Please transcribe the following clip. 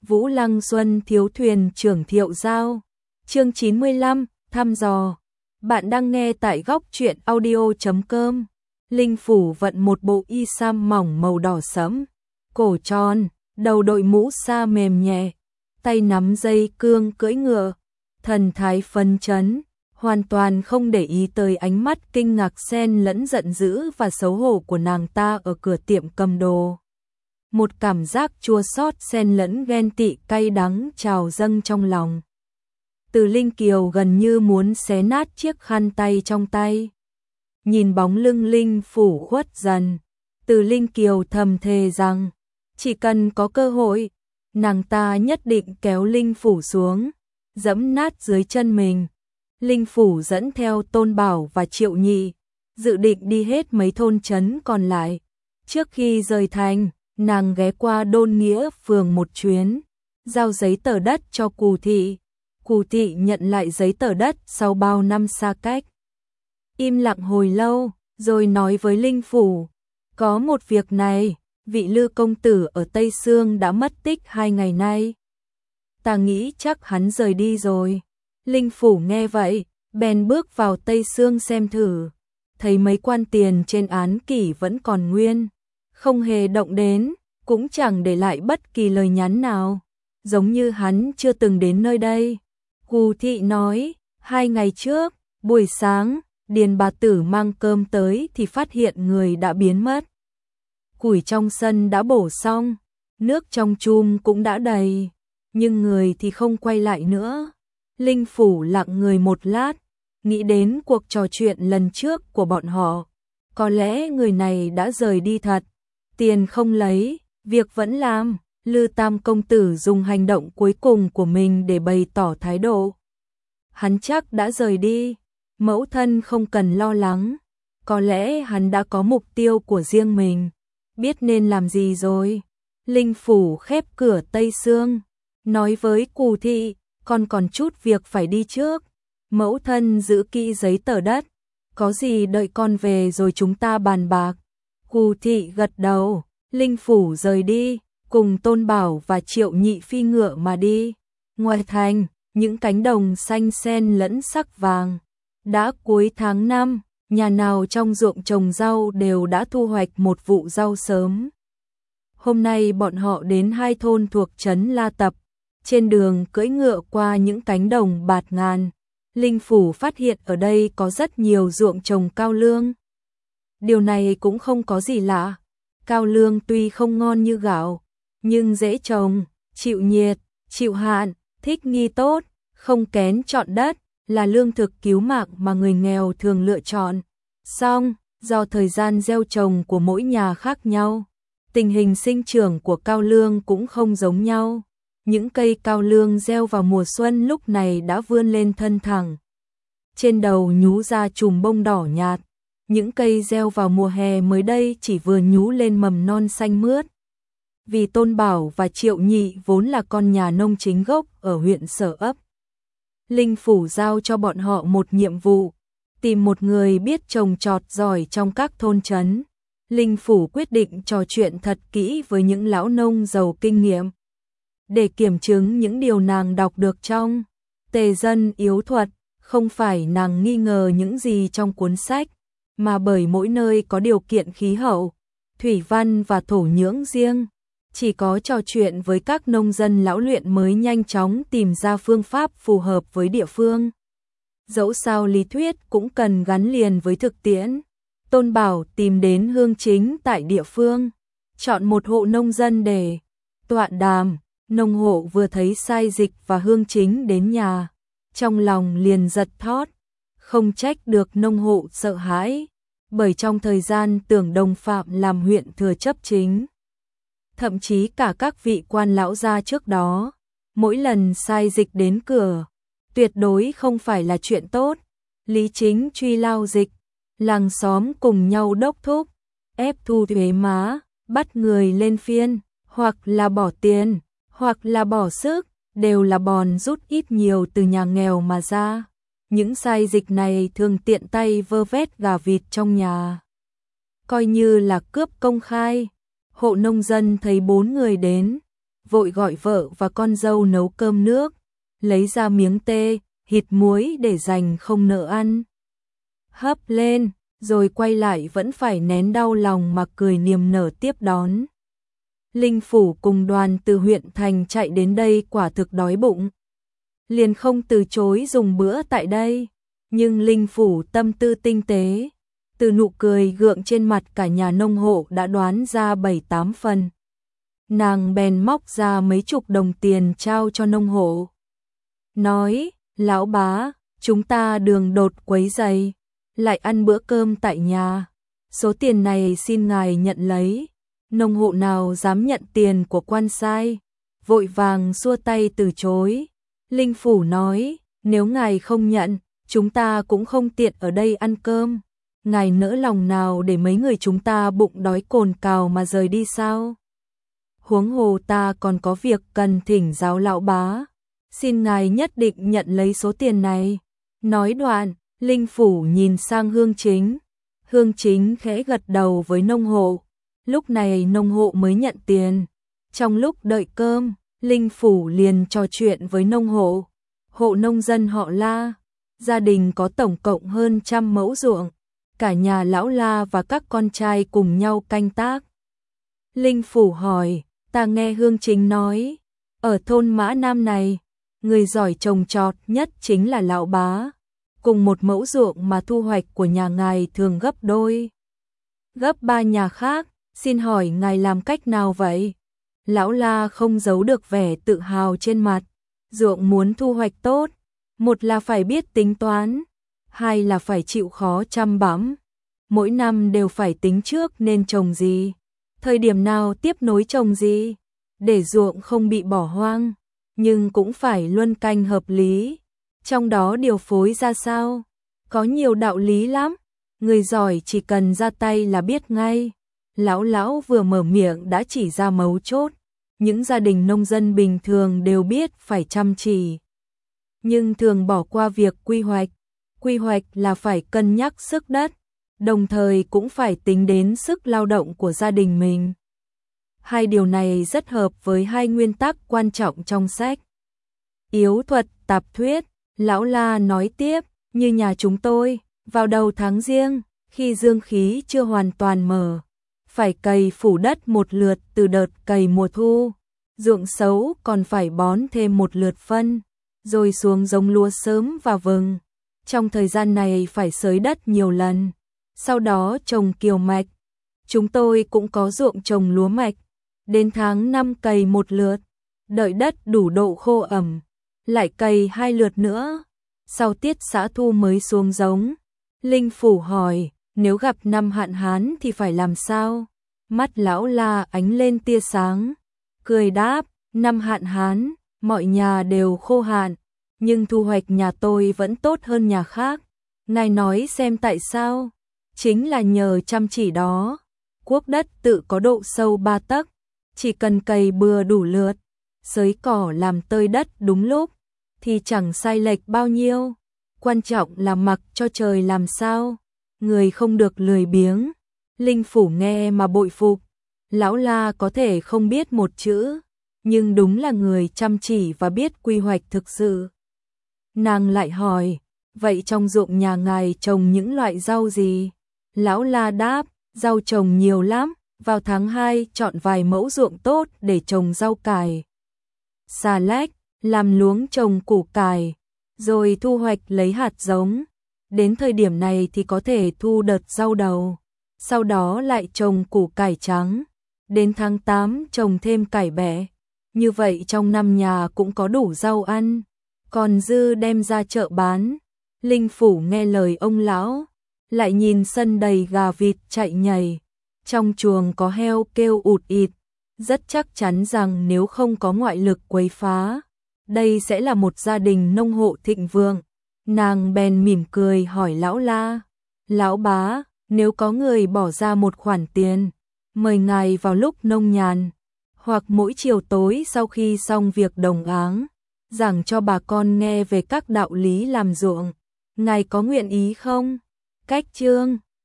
Vũ Lăng Xuân thiếu thuyền trưởng Thiệu Giao. Chương 95, thăm dò. Bạn đang nghe tại góc truyện audio.com. Linh Phủ vận một bộ y sam mỏng màu đỏ sẫm, cổ tròn, đầu đội mũ sa mềm nhẹ, tay nắm dây cương cưỡi ngựa, thần thái phấn chấn, hoàn toàn không để ý tới ánh mắt kinh ngạc xen lẫn giận dữ và xấu hổ của nàng ta ở cửa tiệm cầm đồ. Một cảm giác chua xót xen lẫn ghen tị cay đắng trào dâng trong lòng. Từ Linh Kiều gần như muốn xé nát chiếc khăn tay trong tay. Nhìn bóng lưng Linh Phủ khuất dần, Từ Linh Kiều thầm thề rằng, chỉ cần có cơ hội, nàng ta nhất định kéo Linh Phủ xuống, dẫm nát dưới chân mình. Linh Phủ dẫn theo Tôn Bảo và Triệu Nhị, dự định đi hết mấy thôn trấn còn lại. Trước khi rời thành, nàng ghé qua Đôn Nghĩa phường một chuyến, giao giấy tờ đất cho Cù Thị. Cù Thị nhận lại giấy tờ đất sau bao năm xa cách. Im lặng hồi lâu, rồi nói với Linh Phủ, có một việc này, vị Lư công tử ở Tây Sương đã mất tích 2 ngày nay. Ta nghĩ chắc hắn rời đi rồi. Linh Phủ nghe vậy, bèn bước vào Tây Sương xem thử, thấy mấy quan tiền trên án kỷ vẫn còn nguyên, không hề động đến, cũng chẳng để lại bất kỳ lời nhắn nào, giống như hắn chưa từng đến nơi đây. Cù Thị nói, 2 ngày trước, buổi sáng, Điền bà tử mang cơm tới thì phát hiện người đã biến mất. Củi trong sân đã bổ xong, nước trong chum cũng đã đầy, nhưng người thì không quay lại nữa. Linh Phủ lặng người một lát, nghĩ đến cuộc trò chuyện lần trước của bọn họ. Có lẽ người này đã rời đi thật, tiền không lấy, việc vẫn làm. Lư Tam công tử dùng hành động cuối cùng của mình để bày tỏ thái độ. Hắn chắc đã rời đi, mẫu thân không cần lo lắng, có lẽ hắn đã có mục tiêu của riêng mình, biết nên làm gì rồi. Linh Phủ khép cửa Tây Sương, nói với Cù Thị, con còn chút việc phải đi trước, mẫu thân giữ kỹ giấy tờ đất, có gì đợi con về rồi chúng ta bàn bạc. Cù Thị gật đầu, Linh Phủ rời đi, cùng Tôn Bảo và Triệu Nhị phi ngựa mà đi. Ngoài thành, những cánh đồng xanh xen lẫn sắc vàng. Đã cuối tháng 5, nhà nào trong ruộng trồng rau đều đã thu hoạch một vụ rau sớm. Hôm nay bọn họ đến 2 thôn thuộc trấn La Tập. Trên đường cưỡi ngựa qua những cánh đồng bạt ngàn, Linh Phủ phát hiện ở đây có rất nhiều ruộng trồng cao lương. Điều này cũng không có gì lạ. Cao lương tuy không ngon như gạo, nhưng dễ trồng, chịu nhiệt, chịu hạn, thích nghi tốt, không kén chọn đất, là lương thực cứu mạng mà người nghèo thường lựa chọn. Song, do thời gian gieo trồng của mỗi nhà khác nhau, tình hình sinh trưởng của cao lương cũng không giống nhau. Những cây cao lương gieo vào mùa xuân lúc này đã vươn lên thân thẳng. Trên đầu nhú ra chùm bông đỏ nhạt. Những cây gieo vào mùa hè mới đây chỉ vừa nhú lên mầm non xanh mướt. Vì Tôn Bảo và Triệu Nhị vốn là con nhà nông chính gốc ở huyện Sở Ấp, Linh Phủ giao cho bọn họ một nhiệm vụ, tìm một người biết trồng trọt giỏi trong các thôn trấn. Linh Phủ quyết định trò chuyện thật kỹ với những lão nông giàu kinh nghiệm, để kiểm chứng những điều nàng đọc được trong Tề Dân Yếu Thuật. Không phải nàng nghi ngờ những gì trong cuốn sách, mà bởi mỗi nơi có điều kiện khí hậu, thủy văn và thổ nhưỡng riêng. Chỉ có trò chuyện với các nông dân lão luyện mới nhanh chóng tìm ra phương pháp phù hợp với địa phương. Dẫu sao lý thuyết cũng cần gắn liền với thực tiễn. Tôn Bảo tìm đến Hương Chính tại địa phương, chọn một hộ nông dân để tọa đàm. Nông hộ vừa thấy Sai Dịch và Hương Chính đến nhà, trong lòng liền giật thót, không trách được nông hộ sợ hãi, bởi trong thời gian Tưởng Đồng Phạm làm huyện thừa chấp chính, thậm chí cả các vị quan lão gia trước đó, mỗi lần Sai Dịch đến cửa, tuyệt đối không phải là chuyện tốt. Lý Chính truy lao Dịch, làng xóm cùng nhau đốc thúc, ép thu thuế má, bắt người lên phiên, hoặc là bỏ tiền, hoặc là bỏ sức, đều là bòn rút ít nhiều từ nhà nghèo mà ra. Những Sai Dịch này thường tiện tay vơ vét gà vịt trong nhà, coi như là cướp công khai. Hộ nông dân thấy 4 người đến, vội gọi vợ và con dâu nấu cơm nước, lấy ra miếng tê, thịt muối để dành không nỡ ăn. Hấp lên, rồi quay lại vẫn phải nén đau lòng mà cười niềm nở tiếp đón. Linh Phủ cùng đoàn từ huyện thành chạy đến đây quả thực đói bụng. Liền không từ chối dùng bữa tại đây, nhưng Linh Phủ tâm tư tinh tế, từ nụ cười gượng trên mặt cả nhà nông hộ đã đoán ra 7-8 phần. Nàng bèn móc ra mấy chục đồng tiền trao cho nông hộ. Nói, lão bá, chúng ta đường đột quấy rầy, lại ăn bữa cơm tại nhà. Số tiền này xin ngài nhận lấy. Nông hộ nào dám nhận tiền của quan sai, vội vàng xua tay từ chối. Linh Phủ nói, nếu ngài không nhận, chúng ta cũng không tiện ở đây ăn cơm. Ngài nỡ lòng nào để mấy người chúng ta bụng đói cồn cào mà rời đi sao? Huống hồ ta còn có việc cần thỉnh giáo lão bá. Xin ngài nhất định nhận lấy số tiền này. Nói đoạn, Linh Phủ nhìn sang Hương Chính. Hương Chính khẽ gật đầu với nông hộ. Lúc này nông hộ mới nhận tiền. Trong lúc đợi cơm, Linh Phủ liền trò chuyện với nông hộ. Hộ nông dân họ La. Gia đình có tổng cộng hơn 100 mẫu ruộng. Cả nhà lão La và các con trai cùng nhau canh tác. Linh Phủ hỏi, ta nghe Hương Chính nói, ở thôn Mã Nam này, người giỏi trồng trọt nhất chính là lão bá. Cùng một mẫu ruộng mà thu hoạch của nhà ngài thường gấp đôi, gấp 3 nhà khác, xin hỏi ngài làm cách nào vậy? Lão La không giấu được vẻ tự hào trên mặt. Ruộng muốn thu hoạch tốt, một là phải biết tính toán, hai là phải chịu khó chăm bẵm. Mỗi năm đều phải tính trước nên trồng gì, thời điểm nào tiếp nối trồng gì, để ruộng không bị bỏ hoang, nhưng cũng phải luân canh hợp lý. Trong đó điều phối ra sao, có nhiều đạo lý lắm, người giỏi chỉ cần ra tay là biết ngay. Lão vừa mở miệng đã chỉ ra mấu chốt. Những gia đình nông dân bình thường đều biết phải chăm chỉ, nhưng thường bỏ qua việc quy hoạch. Quy hoạch là phải cân nhắc sức đất, đồng thời cũng phải tính đến sức lao động của gia đình mình. Hai điều này rất hợp với hai nguyên tắc quan trọng trong sách. Yếu thuật tạp thuyết. Lão La nói tiếp, như nhà chúng tôi, vào đầu tháng Giêng, khi dương khí chưa hoàn toàn mở, phải cày phủ đất một lượt từ đợt cày mùa thu. Ruộng xấu còn phải bón thêm một lượt phân, rồi xuống giống lúa sớm và vừng. Trong thời gian này phải xới đất nhiều lần, sau đó trồng kiều mạch. Chúng tôi cũng có ruộng trồng lúa mạch, đến tháng 5 cày một lượt, đợi đất đủ độ khô ẩm, lại cày 2 lượt nữa, sau tiết xã thu mới xuống giống. Linh Phủ hỏi, nếu gặp năm hạn hán thì phải làm sao? Mắt lão La ánh lên tia sáng, cười đáp, năm hạn hán, mọi nhà đều khô hạn, nhưng thu hoạch nhà tôi vẫn tốt hơn nhà khác. Ngài nói xem tại sao? Chính là nhờ chăm chỉ đó. Cuốc đất tự có độ sâu 3 tấc, chỉ cần cày bừa đủ lượt, xới cỏ làm tơi đất đúng lúc, thì chẳng sai lệch bao nhiêu. Quan trọng là mặc cho trời làm sao, người không được lười biếng. Linh Phủ nghe mà bội phục. Lão La có thể không biết một chữ, nhưng đúng là người chăm chỉ và biết quy hoạch thực sự. Nàng lại hỏi, vậy trong ruộng nhà ngài trồng những loại rau gì? Lão La đáp, rau trồng nhiều lắm, vào tháng 2 chọn vài mẫu ruộng tốt để trồng rau cải, xà lách, làm luống trồng củ cải, rồi thu hoạch lấy hạt giống. Đến thời điểm này thì có thể thu đợt rau đầu, sau đó lại trồng củ cải trắng, đến tháng 8 trồng thêm cải bẹ. Như vậy trong năm nhà cũng có đủ rau ăn, còn dư đem ra chợ bán. Linh Phủ nghe lời ông lão, lại nhìn sân đầy gà vịt chạy nhảy, trong chuồng có heo kêu ụt ịt, rất chắc chắn rằng nếu không có ngoại lực quấy phá, đây sẽ là một gia đình nông hộ thịnh vượng. Nàng bèn mỉm cười hỏi lão La, lão bá, nếu có người bỏ ra một khoản tiền, mời ngài vào lúc nông nhàn, hoặc mỗi chiều tối sau khi xong việc đồng áng, giảng cho bà con nghe về các đạo lý làm ruộng, ngài có nguyện ý không? Cách chương